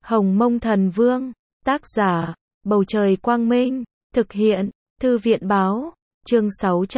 Hồng Mông Thần Vương, tác giả, Bầu Trời Quang Minh, thực hiện, Thư viện Báo, chương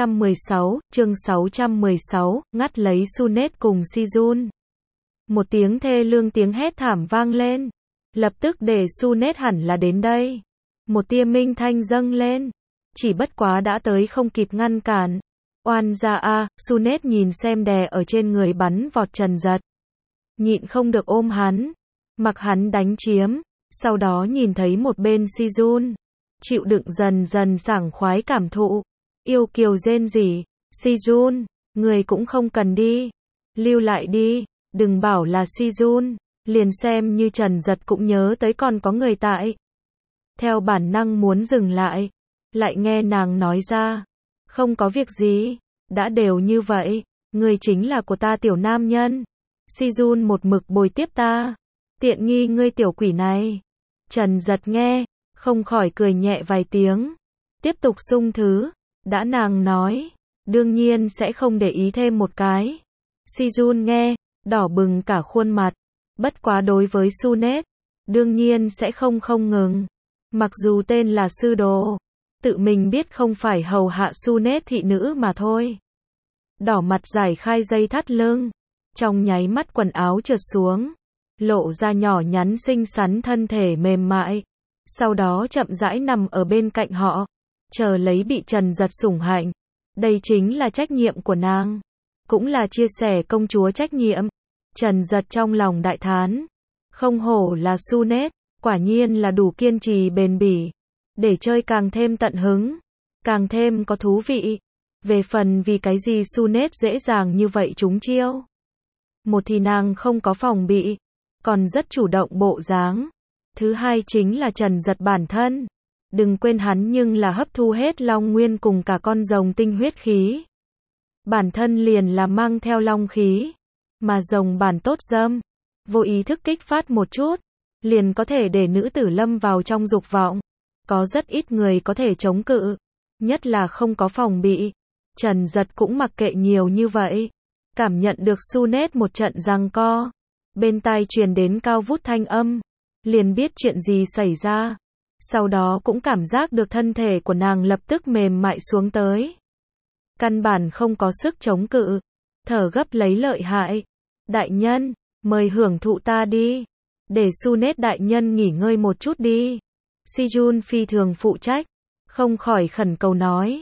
616, ngắt lấy Sunet cùng Sejun. Một tiếng thê lương tiếng hét thảm vang lên, lập tức để Sunet hẳn là đến đây. Một tia minh thanh dâng lên, chỉ bất quá đã tới không kịp ngăn cản. Oan gia a, Sunet nhìn xem đè ở trên người bắn vọt Trần Dật. Nhịn không được ôm hắn, mặc hắn đánh chiếm, sau đó nhìn thấy một bên Sejun, chịu đựng dần dần sảng khoái cảm thụ, yêu kiều rên rỉ, Sejun, người cũng không cần đi, lưu lại đi, đừng bảo là Sejun, liền xem như Trần Dật cũng nhớ tới còn có người tại. Theo bản năng muốn dừng lại, lại nghe nàng nói ra, không có việc gì, đã đều như vậy, người chính là của ta tiểu nam nhân. Sejun một mực bồi tiếp ta, tiện nghi ngươi tiểu quỷ này. Trần Dật nghe, không khỏi cười nhẹ vài tiếng, tiếp tục sung thứ, đã nàng nói, đương nhiên sẽ không để ý thêm một cái. Sejun nghe, đỏ bừng cả khuôn mặt, bất quá đối với Sunet, đương nhiên sẽ không ngừng. Mặc dù tên là sư đồ, tự mình biết không phải hầu hạ Sunet thị nữ mà thôi. Đỏ mặt giải khai dây thắt lưng, trong nháy mắt quần áo trượt xuống, lộ ra nhỏ nhắn xinh xắn thân thể mềm mại, sau đó chậm rãi nằm ở bên cạnh họ, chờ lấy bị Trần Dật sủng hạnh. Đây chính là trách nhiệm của nàng, cũng là chia sẻ công chúa trách nhiệm. Trần Dật trong lòng đại thán, không hổ là Sunet, quả nhiên là đủ kiên trì bền bỉ, để chơi càng thêm tận hứng, càng thêm có thú vị. Về phần vì cái gì Sunet dễ dàng như vậy trúng chiêu. Một thì nàng không có phòng bị, còn rất chủ động bộ dáng. Thứ hai chính là Trần Dật bản thân. Đừng quên hắn nhưng là hấp thu hết long nguyên cùng cả con rồng tinh huyết khí. Bản thân liền là mang theo long khí, mà rồng bản tốt dâm, vô ý thức kích phát một chút, liền có thể để nữ tử lâm vào trong dục vọng. Có rất ít người có thể chống cự, nhất là không có phòng bị. Trần Dật cũng mặc kệ nhiều như vậy, cảm nhận được Sunet một trận giằng co, bên tai truyền đến cao vút thanh âm, liền biết chuyện gì xảy ra. Sau đó cũng cảm giác được thân thể của nàng lập tức mềm mại xuống tới, căn bản không có sức chống cự, thở gấp lấy lợi hại. Đại nhân, mời hưởng thụ ta đi, để Sunet đại nhân nghỉ ngơi một chút đi. Sejun phi thường phụ trách, không khỏi khẩn cầu nói.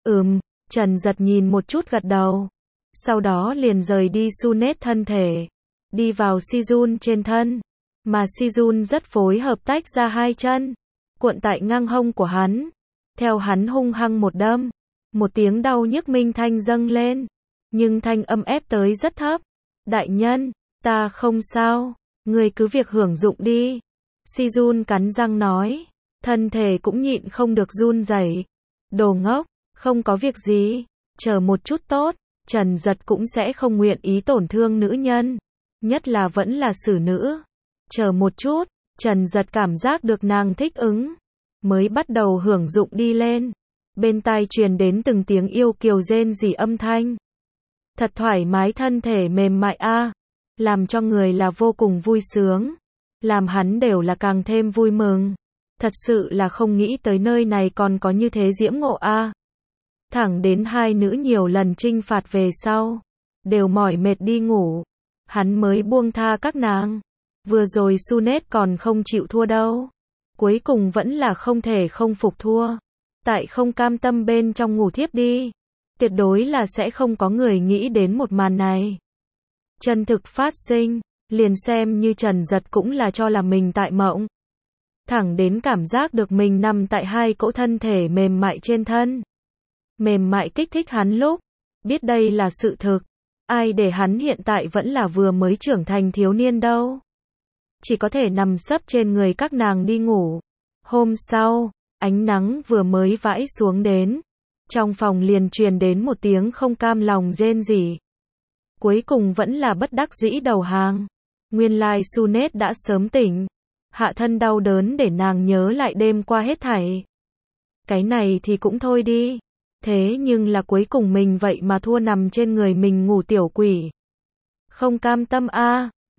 Trần Dật nhìn một chút gật đầu, sau đó liền rời đi Sunet thân thể, đi vào Sejun trên thân, mà Sejun rất phối hợp tách ra hai chân, cuộn tại ngang hông của hắn, theo hắn hung hăng một đâm, một tiếng đau nhức minh thanh dâng lên, nhưng thanh âm ép tới rất thấp. Đại nhân, ta không sao, người cứ việc hưởng dụng đi. Sejun cắn răng nói, thân thể cũng nhịn không được run rẩy. Đồ ngốc, không có việc gì, chờ một chút tốt. Trần Dật cũng sẽ không nguyện ý tổn thương nữ nhân, nhất là vẫn là xử nữ. Chờ một chút, Trần Dật cảm giác được nàng thích ứng, mới bắt đầu hưởng dụng đi lên. Bên tai truyền đến từng tiếng yêu kiều rên rỉ âm thanh. Thật thoải mái, thân thể mềm mại a, làm cho người là vô cùng vui sướng, làm hắn đều là càng thêm vui mừng. Thật sự là không nghĩ tới nơi này còn có như thế diễm ngộ a. Thẳng đến hai nữ nhiều lần trinh phạt về sau, đều mỏi mệt đi ngủ, hắn mới buông tha các nàng. Vừa rồi Sunet còn không chịu thua đâu, cuối cùng vẫn là không thể không phục thua, tại không cam tâm bên trong ngủ thiếp đi. Tuyệt đối là sẽ không có người nghĩ đến một màn này chân thực phát sinh, liền xem như Trần Dật cũng là cho là mình tại mộng. Thẳng đến cảm giác được mình nằm tại hai cỗ thân thể mềm mại trên thân, mềm mại kích thích hắn lúc, biết đây là sự thực. Ai để hắn hiện tại vẫn là vừa mới trưởng thành thiếu niên đâu. Chỉ có thể nằm sấp trên người các nàng đi ngủ. Hôm sau, ánh nắng vừa mới vãi xuống đến, trong phòng liền truyền đến một tiếng không cam lòng rên rỉ. Cuối cùng vẫn là bất đắc dĩ đầu hàng. Nguyên lai Sunet đã sớm tỉnh, hạ thân đau đớn để nàng nhớ lại đêm qua hết thảy. Cái này thì cũng thôi đi, thế nhưng là cuối cùng mình vậy mà thua nằm trên người mình ngủ tiểu quỷ. Không cam tâm a.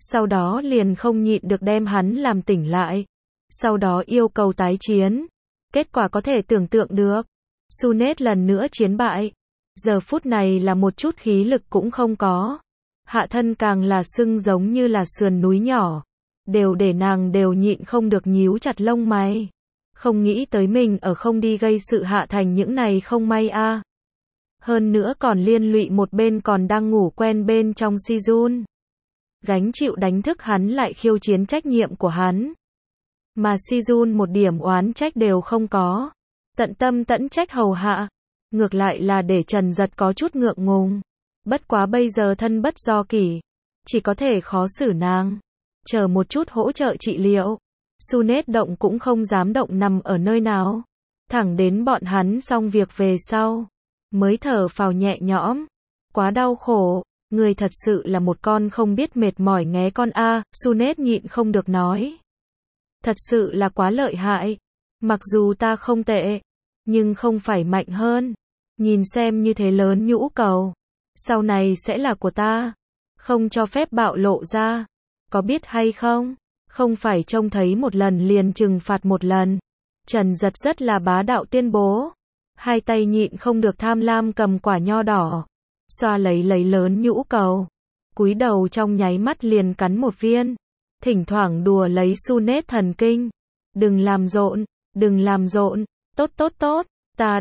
sau đó liền không nhịn được đem hắn làm tỉnh lại, sau đó yêu cầu tái chiến. Kết quả có thể tưởng tượng được, Sunet lần nữa chiến bại, giờ phút này là một chút khí lực cũng không có, hạ thân càng là sưng giống như là sườn núi nhỏ, đều để nàng đều nhịn không được nhíu chặt lông mày, không nghĩ tới mình ở không đi gây sự hạ thành những này không may a. Hơn nữa còn liên lụy một bên còn đang ngủ quen bên trong Sijun. Gánh chịu đánh thức hắn lại khiêu chiến trách nhiệm của hắn. Mà Sijun một điểm oán trách đều không có. Tận tâm tận trách hầu hạ. Ngược lại là để Trần Giật có chút ngượng ngùng. Bất quá bây giờ thân bất do kỷ. Chỉ có thể khó xử nàng. Chờ một chút hỗ trợ trị liệu. Sunet động cũng không dám động nằm ở nơi nào. Thẳng đến bọn hắn xong việc về sau. Mới thở phào nhẹ nhõm. Quá đau khổ. Người thật sự là một con không biết mệt mỏi nghé con a. Sunet nhịn không được nói. Thật sự là quá lợi hại. Mặc dù ta không tệ, nhưng không phải mạnh hơn. Nhìn xem như thế lớn nhũ cầu. Sau này sẽ là của ta. Không cho phép bạo lộ ra. Có biết hay không? Không phải trông thấy một lần liền trừng phạt một lần. Trần Giật rất là bá đạo tuyên bố. Hai tay nhịn không được tham lam cầm quả nho đỏ. Xoa lấy lớn nhũ cầu. Cúi đầu trong nháy mắt liền cắn một viên. Thỉnh thoảng đùa lấy Sunet thần kinh. Đừng làm rộn, đừng làm rộn. Tốt tốt tốt, ta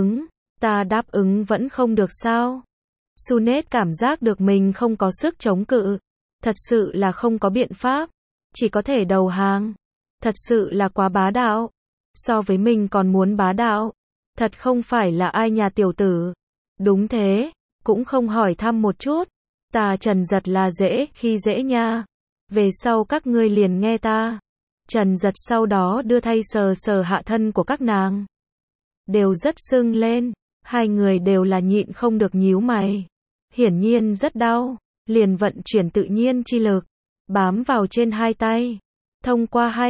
đáp ứng vẫn không được sao. Sunet cảm giác được mình không có sức chống cự. Thật sự là không có biện pháp. Chỉ có thể đầu hàng. Thật sự là quá bá đạo. So với mình còn muốn bá đạo. Thật không phải là ai nhà tiểu tử. Đúng thế, cũng không hỏi thăm một chút. Ta Trần Giật là dễ khi dễ nha. Về sau các ngươi liền nghe ta. Trần Giật sau đó đưa tay sờ sờ hạ thân của các nàng. Đều rất sưng lên. Hai người đều là nhịn không được nhíu mày. Hiển nhiên rất đau. Liền vận chuyển tự nhiên chi lực. Bám vào trên hai tay. Thông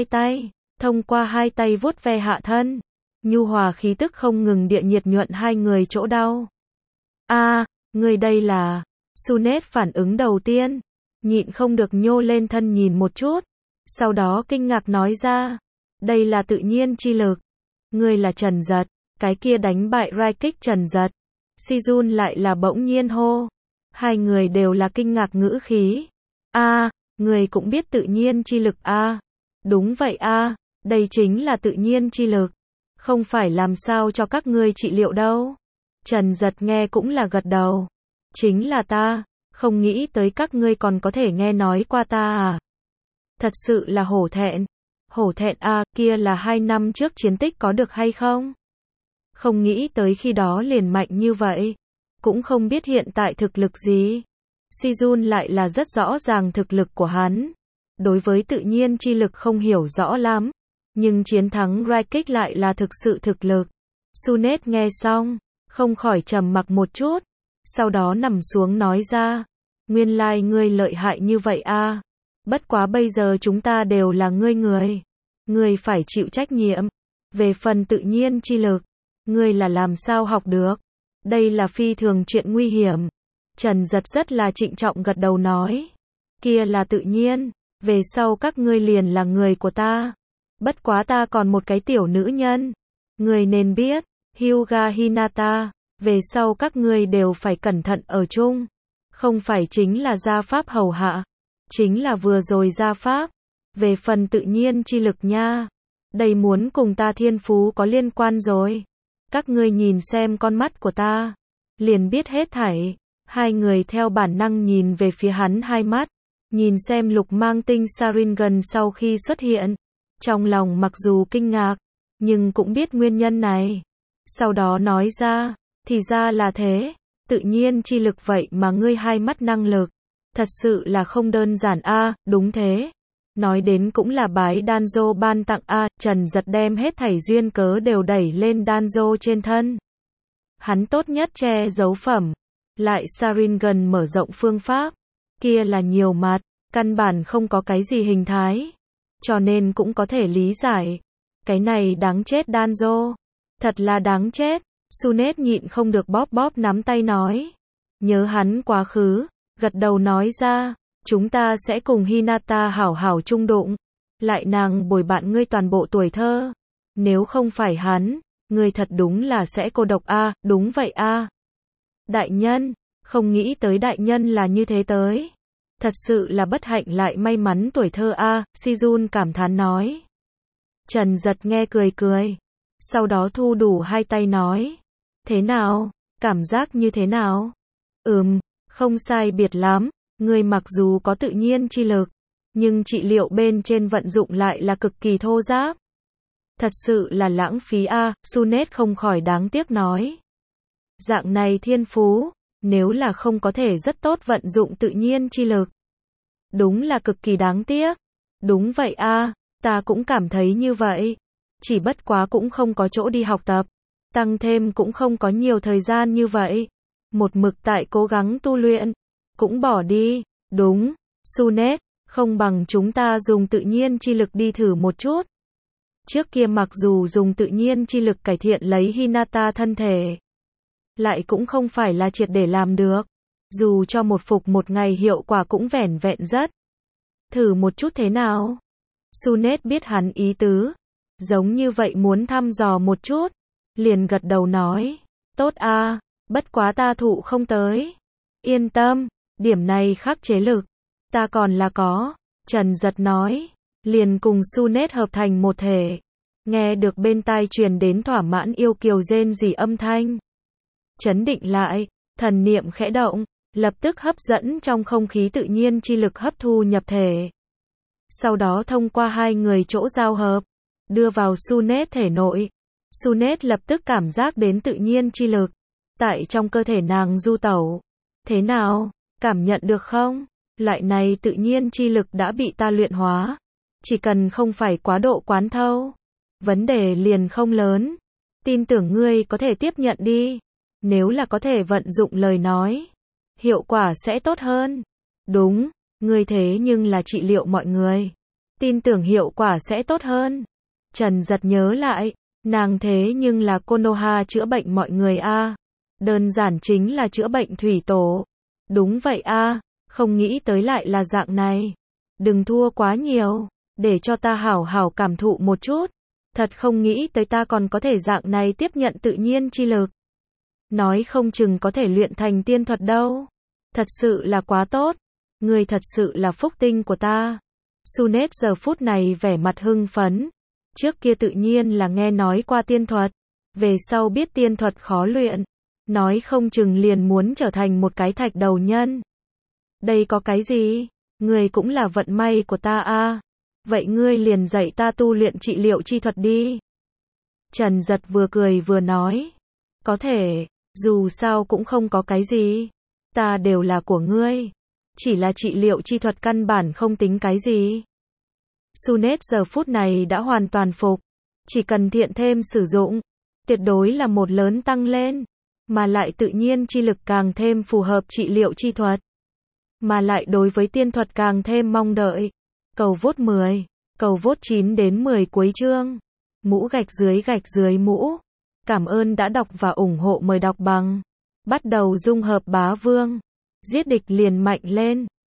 qua hai tay vuốt ve hạ thân. Nhu hòa khí tức không ngừng địa nhiệt nhuận hai người chỗ đau. Người đây là. Sunet phản ứng đầu tiên. Nhịn không được nhô lên thân nhìn một chút. Sau đó kinh ngạc nói ra. Đây là tự nhiên chi lực. Ngươi là Trần Giật. Cái kia đánh bại Raikik Trần Giật. Sijun lại là bỗng nhiên hô. Hai người đều là kinh ngạc ngữ khí. Người cũng biết tự nhiên chi lực a. Đúng vậy a, đây chính là tự nhiên chi lực. Không phải làm sao cho các ngươi trị liệu đâu. Trần Giật nghe cũng là gật đầu. Chính là ta, không nghĩ tới các ngươi còn có thể nghe nói qua ta à. Thật sự là hổ thẹn. Hổ thẹn a, kia là 2 năm trước chiến tích có được hay không? Không nghĩ tới khi đó liền mạnh như vậy. Cũng không biết hiện tại thực lực gì. Sijun lại là rất rõ ràng thực lực của hắn. Đối với tự nhiên chi lực không hiểu rõ lắm. Nhưng chiến thắng Raikik lại là thực sự thực lực. Sunet nghe xong, không khỏi trầm mặc một chút. Sau đó nằm xuống nói ra. Nguyên lai ngươi lợi hại như vậy a. Bất quá bây giờ chúng ta đều là ngươi người. Ngươi phải chịu trách nhiệm. Về phần tự nhiên chi lực, ngươi là làm sao học được. Đây là phi thường chuyện nguy hiểm. Trần Giật rất là trịnh trọng gật đầu nói. Kia là tự nhiên. Về sau các ngươi liền là người của ta. Bất quá ta còn một cái tiểu nữ nhân. Ngươi nên biết. Hyuga Hinata. Về sau các ngươi đều phải cẩn thận ở chung. Không phải chính là gia pháp hầu hạ. Chính là vừa rồi gia pháp. Về phần tự nhiên chi lực nha. Đây muốn cùng ta thiên phú có liên quan rồi. Các ngươi nhìn xem con mắt của ta. Liền biết hết thảy. Hai người theo bản năng nhìn về phía hắn hai mắt. Nhìn xem lục mang tinh Sharingan sau khi xuất hiện. Trong lòng mặc dù kinh ngạc. Nhưng cũng biết nguyên nhân này. Sau đó nói ra. Thì ra là thế. Tự nhiên chi lực vậy mà ngươi hai mắt năng lực. Thật sự là không đơn giản a. Đúng thế. Nói đến cũng là bái Danzo ban tặng a. Trần Giật đem hết thảy duyên cớ đều đẩy lên Danzo trên thân. Hắn tốt nhất che giấu phẩm. Lại Sharingan mở rộng phương pháp. Kia là nhiều mặt. Căn bản không có cái gì hình thái. Cho nên cũng có thể lý giải. Cái này đáng chết Danzo. Thật là đáng chết. Sunet nhịn không được bóp nắm tay nói. Nhớ hắn quá khứ. Gật đầu nói ra. Chúng ta sẽ cùng Hinata hảo hảo chung đụng. Lại nàng bồi bạn ngươi toàn bộ tuổi thơ. Nếu không phải hắn, ngươi thật đúng là sẽ cô độc a, đúng vậy a. Đại nhân, không nghĩ tới đại nhân là như thế tới. Thật sự là bất hạnh lại may mắn tuổi thơ a, Sijun cảm thán nói. Trần Giật nghe cười cười. Sau đó thu đủ hai tay nói. Thế nào? Cảm giác như thế nào? Không sai biệt lắm. Ngươi mặc dù có tự nhiên chi lực, nhưng trị liệu bên trên vận dụng lại là cực kỳ thô ráp. Thật sự là lãng phí a, Sunet không khỏi đáng tiếc nói. Dạng này thiên phú, nếu là không có thể rất tốt vận dụng tự nhiên chi lực. Đúng là cực kỳ đáng tiếc. Đúng vậy a, ta cũng cảm thấy như vậy. Chỉ bất quá cũng không có chỗ đi học tập. Tăng thêm cũng không có nhiều thời gian như vậy. Một mực tại cố gắng tu luyện. Cũng bỏ đi. Đúng, Sunet, không bằng chúng ta dùng tự nhiên chi lực đi thử một chút. Trước kia mặc dù dùng tự nhiên chi lực cải thiện lấy Hinata thân thể, lại cũng không phải là triệt để làm được. Dù cho một phục một ngày hiệu quả cũng vẻn vẹn rất. Thử một chút thế nào? Sunet biết hắn ý tứ. Giống như vậy muốn thăm dò một chút. Liền gật đầu nói. Tốt a, bất quá ta thụ không tới. Yên tâm, điểm này khắc chế lực. Ta còn là có. Trần Giật nói. Liền cùng Sunet hợp thành một thể. Nghe được bên tai truyền đến thỏa mãn yêu kiều rên rỉ âm thanh. Chấn định lại, thần niệm khẽ động, lập tức hấp dẫn trong không khí tự nhiên chi lực hấp thu nhập thể. Sau đó thông qua hai người chỗ giao hợp, đưa vào Sunet thể nội. Sunet lập tức cảm giác đến tự nhiên chi lực, tại trong cơ thể nàng du tẩu. Thế nào, cảm nhận được không? Loại này tự nhiên chi lực đã bị ta luyện hóa. Chỉ cần không phải quá độ quán thâu, vấn đề liền không lớn. Tin tưởng ngươi có thể tiếp nhận đi. Nếu là có thể vận dụng lời nói, hiệu quả sẽ tốt hơn. Đúng, ngươi thế nhưng là trị liệu mọi người. Tin tưởng hiệu quả sẽ tốt hơn. Trần Giật nhớ lại, nàng thế nhưng là Konoha chữa bệnh mọi người a. Đơn giản chính là chữa bệnh thủy tổ. Đúng vậy a, không nghĩ tới lại là dạng này. Đừng thua quá nhiều, để cho ta hảo hảo cảm thụ một chút. Thật không nghĩ tới ta còn có thể dạng này tiếp nhận tự nhiên chi lực. Nói không chừng có thể luyện thành tiên thuật đâu. Thật sự là quá tốt. Ngươi thật sự là phúc tinh của ta. Sunet giờ phút này vẻ mặt hưng phấn. Trước kia tự nhiên là nghe nói qua tiên thuật. Về sau biết tiên thuật khó luyện. Nói không chừng liền muốn trở thành một cái thạch đầu nhân. Đây có cái gì? Ngươi cũng là vận may của ta a. Vậy ngươi liền dạy ta tu luyện trị liệu chi thuật đi. Trần Giật vừa cười vừa nói. Có thể, dù sao cũng không có cái gì. Ta đều là của ngươi. Chỉ là trị liệu chi thuật căn bản không tính cái gì. Sunet giờ phút này đã hoàn toàn phục. Chỉ cần thiện thêm sử dụng, tuyệt đối là một lớn tăng lên. Mà lại tự nhiên chi lực càng thêm phù hợp trị liệu chi thuật. Mà lại đối với tiên thuật càng thêm mong đợi. Cầu vote 10, cầu vote 9 đến 10 cuối chương. Mũ gạch dưới mũ. Cảm ơn đã đọc và ủng hộ, mời đọc bằng. Bắt đầu dung hợp bá vương. Giết địch liền mạnh lên.